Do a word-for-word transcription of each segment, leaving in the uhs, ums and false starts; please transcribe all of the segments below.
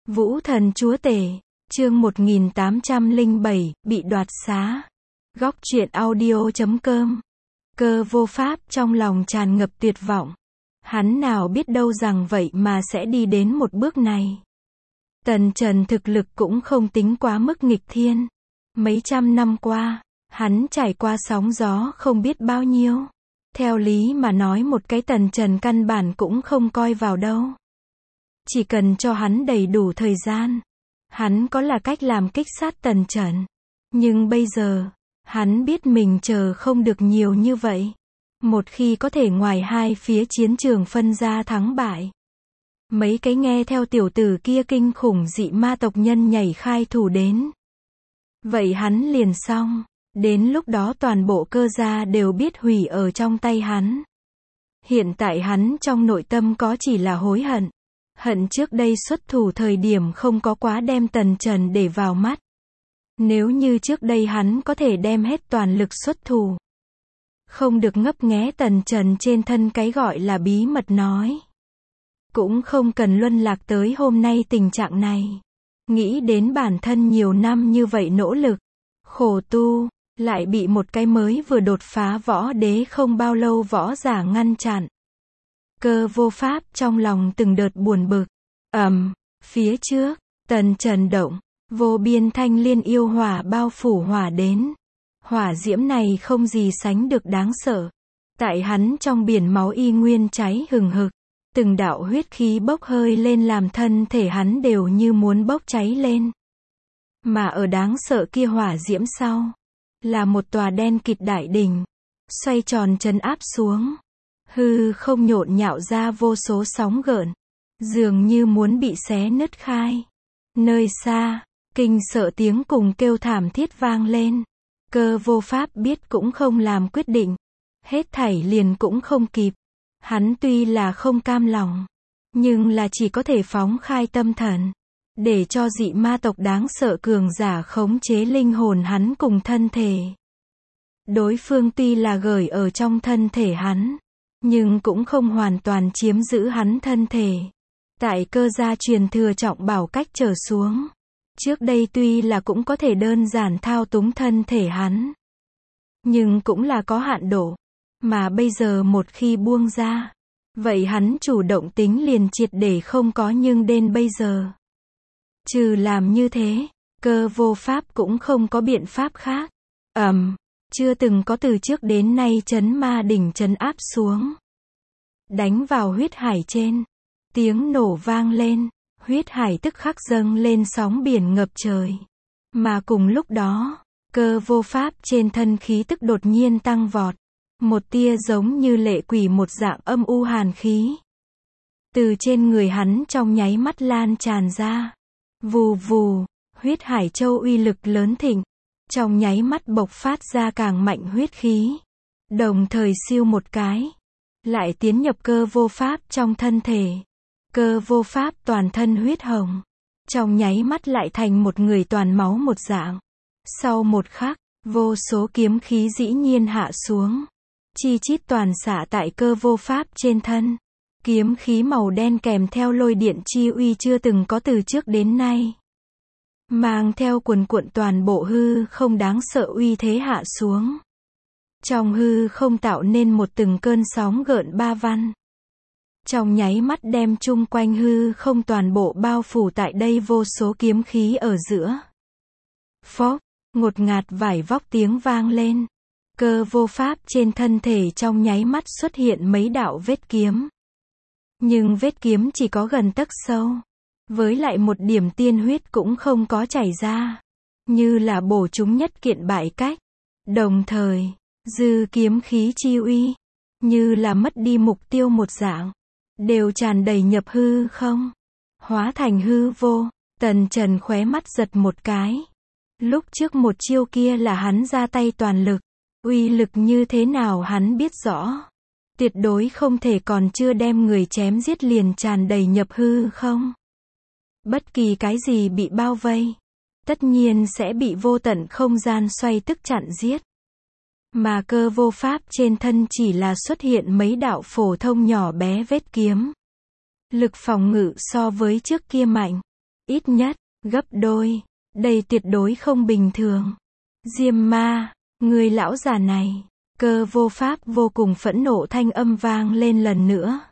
Vũ thần chúa tể, chương một nghìn tám trăm lẻ bảy, bị đoạt xá. Góc truyện audio chấm com. Cơ vô pháp trong lòng tràn ngập tuyệt vọng. Hắn nào biết đâu rằng vậy mà sẽ đi đến một bước này. Tần Trần thực lực cũng không tính quá mức nghịch thiên. Mấy trăm năm qua, hắn trải qua sóng gió không biết bao nhiêu. Theo lý mà nói một cái Tần Trần căn bản cũng không coi vào đâu. Chỉ cần cho hắn đầy đủ thời gian, hắn có là cách làm kích sát Tần Trần. Nhưng bây giờ, hắn biết mình chờ không được nhiều như vậy. Một khi có thể ngoài hai phía chiến trường phân ra thắng bại. Mấy cái nghe theo tiểu tử kia kinh khủng dị ma tộc nhân nhảy khai thủ đến. Vậy hắn liền xong. Đến lúc đó toàn bộ cơ gia đều biết hủy ở trong tay hắn. Hiện tại hắn trong nội tâm có chỉ là hối hận. Hận trước đây xuất thủ thời điểm không có quá đem Tần Trần để vào mắt. Nếu như trước đây hắn có thể đem hết toàn lực xuất thủ. Không được ngấp nghé Tần Trần trên thân cái gọi là bí mật nói. Cũng không cần luân lạc tới hôm nay tình trạng này. Nghĩ đến bản thân nhiều năm như vậy nỗ lực, khổ tu, lại bị một cái mới vừa đột phá võ đế không bao lâu võ giả ngăn chặn. Cơ vô pháp trong lòng từng đợt buồn bực. Ầm, um, phía trước, Tần Trần động, vô biên thanh liên yêu hỏa bao phủ hỏa đến. Hỏa diễm này không gì sánh được đáng sợ. Tại hắn trong biển máu y nguyên cháy hừng hực. Từng đạo huyết khí bốc hơi lên làm thân thể hắn đều như muốn bốc cháy lên. Mà ở đáng sợ kia hỏa diễm sau, là một tòa đen kịt đại đỉnh, xoay tròn trấn áp xuống. Hư không nhộn nhạo ra vô số sóng gợn, dường như muốn bị xé nứt khai. Nơi xa, kinh sợ tiếng cùng kêu thảm thiết vang lên. Cơ vô pháp biết cũng không làm quyết định. Hết thảy liền cũng không kịp. Hắn tuy là không cam lòng, nhưng là chỉ có thể phóng khai tâm thần. Để cho dị ma tộc đáng sợ cường giả khống chế linh hồn hắn cùng thân thể. Đối phương tuy là gửi ở trong thân thể hắn, nhưng cũng không hoàn toàn chiếm giữ hắn thân thể. Tại cơ gia truyền thừa trọng bảo cách trở xuống. Trước đây tuy là cũng có thể đơn giản thao túng thân thể hắn, nhưng cũng là có hạn độ. Mà bây giờ một khi buông ra, vậy hắn chủ động tính liền triệt để không có nhưng đến bây giờ. Trừ làm như thế, cơ vô pháp cũng không có biện pháp khác. Ầm, um, chưa từng có từ trước đến nay trấn ma đỉnh trấn áp xuống. Đánh vào huyết hải trên. Tiếng nổ vang lên, huyết hải tức khắc dâng lên sóng biển ngập trời. Mà cùng lúc đó, cơ vô pháp trên thân khí tức đột nhiên tăng vọt. Một tia giống như lệ quỷ một dạng âm u hàn khí. Từ trên người hắn trong nháy mắt lan tràn ra. Vù vù, huyết hải châu uy lực lớn thịnh. Trong nháy mắt bộc phát ra càng mạnh huyết khí. Đồng thời siêu một cái. Lại tiến nhập cơ vô pháp trong thân thể. Cơ vô pháp toàn thân huyết hồng. Trong nháy mắt lại thành một người toàn máu một dạng. Sau một khắc, vô số kiếm khí dĩ nhiên hạ xuống. Chi chít toàn xả tại cơ vô pháp trên thân. Kiếm khí màu đen kèm theo lôi điện chi uy chưa từng có từ trước đến nay. Mang theo cuồn cuộn toàn bộ hư không đáng sợ uy thế hạ xuống. Trong hư không tạo nên một từng cơn sóng gợn ba văn. Trong nháy mắt đem chung quanh hư không toàn bộ bao phủ tại đây vô số kiếm khí ở giữa. Phốc, ngột ngạt vải vóc tiếng vang lên. Cơ vô pháp trên thân thể trong nháy mắt xuất hiện mấy đạo vết kiếm. Nhưng vết kiếm chỉ có gần tấc sâu. Với lại một điểm tiên huyết cũng không có chảy ra. Như là bổ chúng nhất kiện bại cách. Đồng thời, dư kiếm khí chi uy. Như là mất đi mục tiêu một dạng. Đều tràn đầy nhập hư không. Hóa thành hư vô. Tần Trần khóe mắt giật một cái. Lúc trước một chiêu kia là hắn ra tay toàn lực. Uy lực như thế nào hắn biết rõ. Tuyệt đối không thể còn chưa đem người chém giết liền tràn đầy nhập hư không. Bất kỳ cái gì bị bao vây, tất nhiên sẽ bị vô tận không gian xoay tức chặn giết. Mà cơ vô pháp trên thân chỉ là xuất hiện mấy đạo phổ thông nhỏ bé vết kiếm. Lực phòng ngự so với trước kia mạnh. Ít nhất, gấp đôi. Đây tuyệt đối không bình thường. Diêm ma, người lão già này. Cơ vô pháp vô cùng phẫn nộ, thanh âm vang lên lần nữa.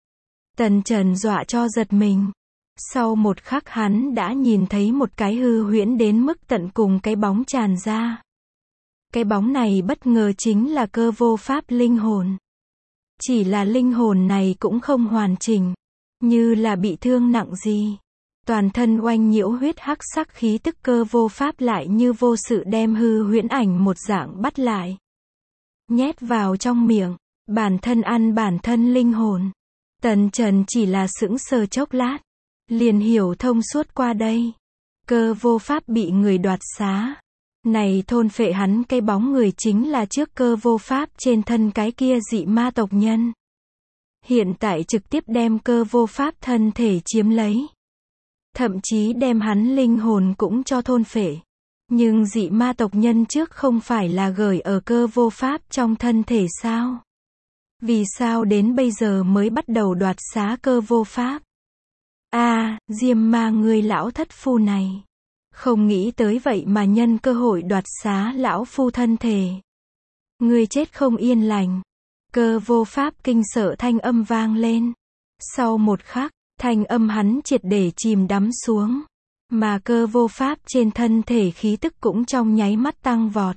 Tần Trần dọa cho giật mình. Sau một khắc hắn đã nhìn thấy một cái hư huyễn đến mức tận cùng cái bóng tràn ra. Cái bóng này bất ngờ chính là cơ vô pháp linh hồn. Chỉ là linh hồn này cũng không hoàn chỉnh, như là bị thương nặng gì. Toàn thân oanh nhiễu huyết hắc sắc khí tức, cơ vô pháp lại như vô sự đem hư huyễn ảnh một dạng bắt lại. Nhét vào trong miệng, bản thân ăn bản thân linh hồn. Tần Trần chỉ là sững sờ chốc lát, liền hiểu thông suốt qua đây. Cơ vô pháp bị người đoạt xá. Này thôn phệ hắn cái bóng người chính là trước cơ vô pháp trên thân cái kia dị ma tộc nhân. Hiện tại trực tiếp đem cơ vô pháp thân thể chiếm lấy. Thậm chí đem hắn linh hồn cũng cho thôn phệ. Nhưng dị ma tộc nhân trước không phải là gửi ở cơ vô pháp trong thân thể sao? Vì sao đến bây giờ mới bắt đầu đoạt xá cơ vô pháp? A, à, Diêm ma ngươi lão thất phu này. Không nghĩ tới vậy mà nhân cơ hội đoạt xá lão phu thân thể. Ngươi chết không yên lành. Cơ vô pháp kinh sợ thanh âm vang lên. Sau một khắc, thanh âm hắn triệt để chìm đắm xuống. Mà cơ vô pháp trên thân thể khí tức cũng trong nháy mắt tăng vọt.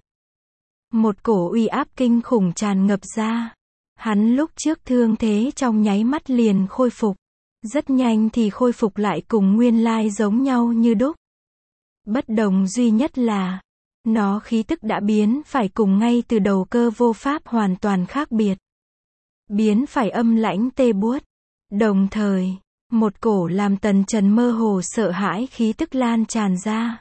Một cổ uy áp kinh khủng tràn ngập ra. Hắn lúc trước thương thế trong nháy mắt liền khôi phục. Rất nhanh thì khôi phục lại cùng nguyên lai giống nhau như đúc. Bất đồng duy nhất là, nó khí tức đã biến phải cùng ngay từ đầu cơ vô pháp hoàn toàn khác biệt. Biến phải âm lãnh tê buốt. Đồng thời, một cổ làm Tần Trần mơ hồ sợ hãi khí tức lan tràn ra.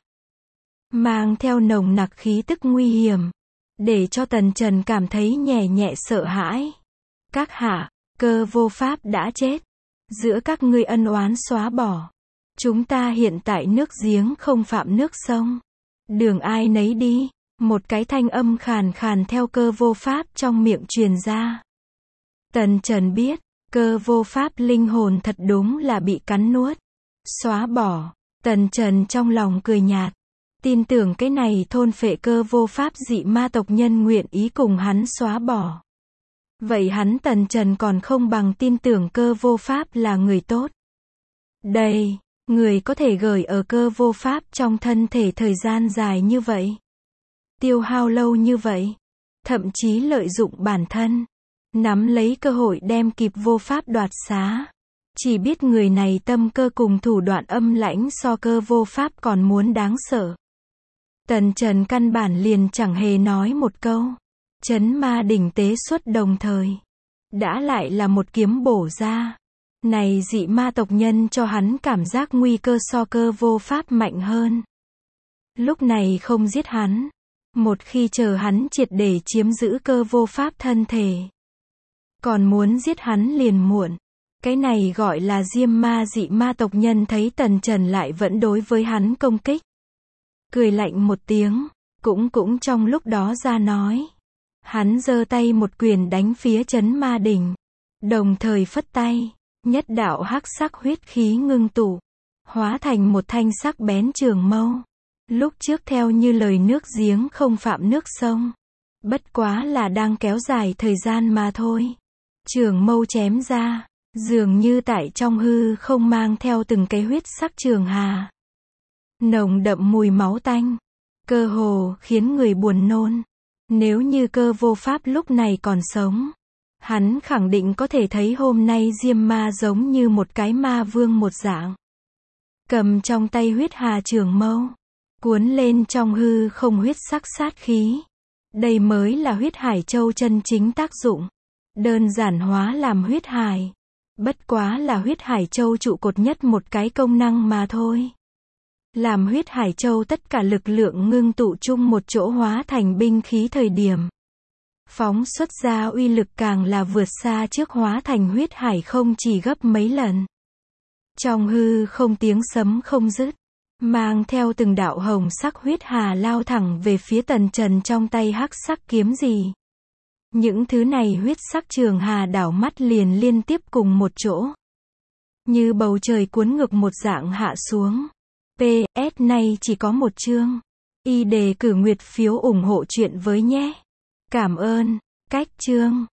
Mang theo nồng nặc khí tức nguy hiểm. Để cho Tần Trần cảm thấy nhẹ nhẹ sợ hãi. Các hạ, cơ vô pháp đã chết. Giữa các ngươi ân oán xóa bỏ. Chúng ta hiện tại nước giếng không phạm nước sông. Đường ai nấy đi. Một cái thanh âm khàn khàn theo cơ vô pháp trong miệng truyền ra. Tần Trần biết, cơ vô pháp linh hồn thật đúng là bị cắn nuốt. Xóa bỏ. Tần Trần trong lòng cười nhạt. Tin tưởng cái này thôn phệ cơ vô pháp dị ma tộc nhân nguyện ý cùng hắn xóa bỏ. Vậy hắn Tần Trần còn không bằng tin tưởng cơ vô pháp là người tốt. Đây, người có thể gửi ở cơ vô pháp trong thân thể thời gian dài như vậy. Tiêu hao lâu như vậy. Thậm chí lợi dụng bản thân. Nắm lấy cơ hội đem kịp vô pháp đoạt xá. Chỉ biết người này tâm cơ cùng thủ đoạn âm lãnh so cơ vô pháp còn muốn đáng sợ. Tần Trần căn bản liền chẳng hề nói một câu. Chấn ma đỉnh tế xuất đồng thời. Đã lại là một kiếm bổ ra. Này dị ma tộc nhân cho hắn cảm giác nguy cơ so cơ vô pháp mạnh hơn. Lúc này không giết hắn. Một khi chờ hắn triệt để chiếm giữ cơ vô pháp thân thể. Còn muốn giết hắn liền muộn. Cái này gọi là diêm ma dị ma tộc nhân thấy Tần Trần lại vẫn đối với hắn công kích. Cười lạnh một tiếng. Cũng cũng trong lúc đó ra nói. Hắn giơ tay một quyền đánh phía chấn ma đỉnh. Đồng thời phất tay. Nhất đạo hắc sắc huyết khí ngưng tụ. Hóa thành một thanh sắc bén trường mâu. Lúc trước theo như lời nước giếng không phạm nước sông. Bất quá là đang kéo dài thời gian mà thôi. Trường mâu chém ra. Dường như tại trong hư không mang theo từng cái huyết sắc trường hà. Nồng đậm mùi máu tanh. Cơ hồ khiến người buồn nôn. Nếu như cơ vô pháp lúc này còn sống. Hắn khẳng định có thể thấy hôm nay diêm ma giống như một cái ma vương một dạng. Cầm trong tay huyết hà trường mâu. Cuốn lên trong hư không huyết sắc sát khí. Đây mới là huyết hải châu chân chính tác dụng. Đơn giản hóa làm huyết hải. Bất quá là huyết hải châu trụ cột nhất một cái công năng mà thôi. Làm huyết hải châu tất cả lực lượng ngưng tụ chung một chỗ hóa thành binh khí thời điểm. Phóng xuất ra uy lực càng là vượt xa trước hóa thành huyết hải không chỉ gấp mấy lần. Trong hư không tiếng sấm không dứt. Mang theo từng đạo hồng sắc huyết hà lao thẳng về phía Tần Trần trong tay hắc sắc kiếm gì. Những thứ này huyết sắc trường hà đảo mắt liền liên tiếp cùng một chỗ. Như bầu trời cuốn ngược một dạng hạ xuống. pê ét nay chỉ có một chương. Y đề cử nguyệt phiếu ủng hộ chuyện với nhé. Cảm ơn. Cách chương